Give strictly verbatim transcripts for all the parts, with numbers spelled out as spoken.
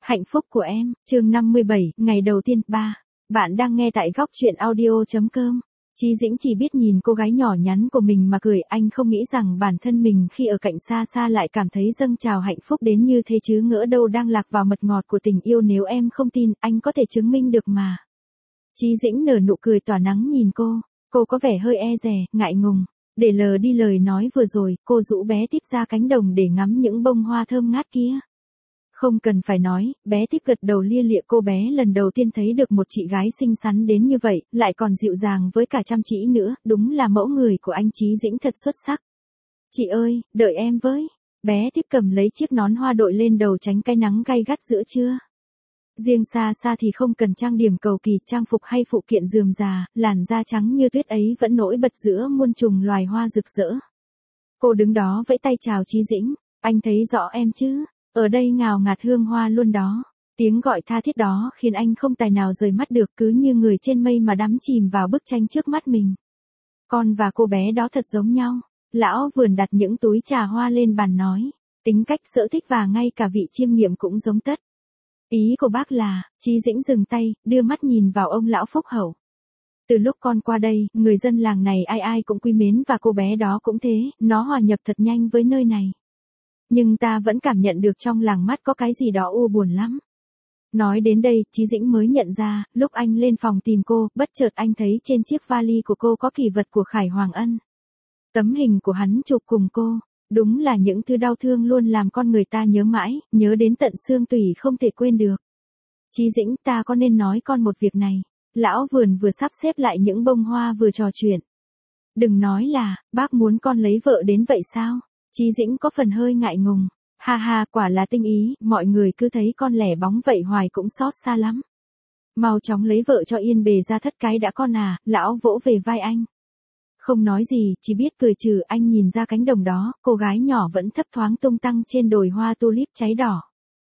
Hạnh phúc của em, chương năm mươi bảy, ngày đầu tiên, ba. Bạn đang nghe tại góc truyện audio.com. Chí Dĩnh chỉ biết nhìn cô gái nhỏ nhắn của mình mà cười, anh không nghĩ rằng bản thân mình khi ở cạnh xa xa lại cảm thấy dâng trào hạnh phúc đến như thế chứ, ngỡ đâu đang lạc vào mật ngọt của tình yêu. Nếu em không tin, anh có thể chứng minh được mà. Chí Dĩnh nở nụ cười tỏa nắng nhìn cô, cô có vẻ hơi e dè, ngại ngùng. Để lờ đi lời nói vừa rồi, cô rũ bé Tiếp ra cánh đồng để ngắm những bông hoa thơm ngát kia. Không cần phải nói, bé Tiếp gật đầu lia lịa. Cô bé lần đầu tiên thấy được một chị gái xinh xắn đến như vậy, lại còn dịu dàng với cả chăm chỉ nữa, đúng là mẫu người của anh Chí Dĩnh thật xuất sắc. Chị ơi, đợi em với. Bé Tiếp cầm lấy chiếc nón hoa đội lên đầu tránh cái nắng gay gắt giữa trưa. Riêng xa xa thì không cần trang điểm cầu kỳ, trang phục hay phụ kiện rườm rà, làn da trắng như tuyết ấy vẫn nổi bật giữa muôn trùng loài hoa rực rỡ. Cô đứng đó vẫy tay chào Chí Dĩnh, anh thấy rõ em chứ? Ở đây ngào ngạt hương hoa luôn đó. Tiếng gọi tha thiết đó khiến anh không tài nào rời mắt được, cứ như người trên mây mà đắm chìm vào bức tranh trước mắt mình. Con và cô bé đó thật giống nhau. Lão vườn đặt những túi trà hoa lên bàn nói, tính cách sở thích và ngay cả vị chiêm nghiệm cũng giống tất. Ý của bác là, Chí Dĩnh dừng tay, đưa mắt nhìn vào ông lão phúc hậu. Từ lúc con qua đây, người dân làng này ai ai cũng quý mến và cô bé đó cũng thế, nó hòa nhập thật nhanh với nơi này. Nhưng ta vẫn cảm nhận được trong làng mắt có cái gì đó u buồn lắm. Nói đến đây, Chí Dĩnh mới nhận ra, lúc anh lên phòng tìm cô, bất chợt anh thấy trên chiếc vali của cô có kỷ vật của Khải Hoàng Ân. Tấm hình của hắn chụp cùng cô, đúng là những thứ đau thương luôn làm con người ta nhớ mãi, nhớ đến tận xương tủy không thể quên được. Chí Dĩnh, ta có nên nói con một việc này? Lão vườn vừa sắp xếp lại những bông hoa vừa trò chuyện. Đừng nói là, bác muốn con lấy vợ đến vậy sao? Chí Dĩnh có phần hơi ngại ngùng. Ha ha, quả là tinh ý, mọi người cứ thấy con lẻ bóng vậy hoài cũng xót xa lắm. Mau chóng lấy vợ cho yên bề ra thất cái đã con à, lão vỗ về vai anh. Không nói gì, chỉ biết cười trừ. Anh nhìn ra cánh đồng đó, cô gái nhỏ vẫn thấp thoáng tung tăng trên đồi hoa tulip cháy đỏ.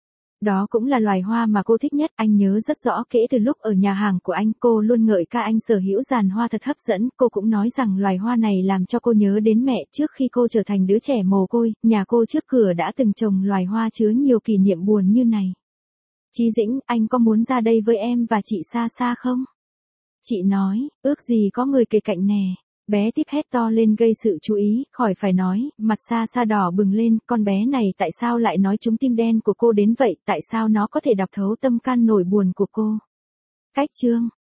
Đó cũng là loài hoa mà cô thích nhất, anh nhớ rất rõ kể từ lúc ở nhà hàng của anh, cô luôn ngợi ca anh sở hữu giàn hoa thật hấp dẫn, cô cũng nói rằng loài hoa này làm cho cô nhớ đến mẹ trước khi cô trở thành đứa trẻ mồ côi, nhà cô trước cửa đã từng trồng loài hoa chứa nhiều kỷ niệm buồn như này. Chí Dĩnh, anh có muốn ra đây với em và chị xa xa không? Chị nói, ước gì có người kề cạnh nè. Bé Tiếp hét to lên gây sự chú ý, khỏi phải nói, mặt xa xa đỏ bừng lên, con bé này tại sao lại nói trúng tim đen của cô đến vậy, tại sao nó có thể đọc thấu tâm can nỗi buồn của cô. Cách chương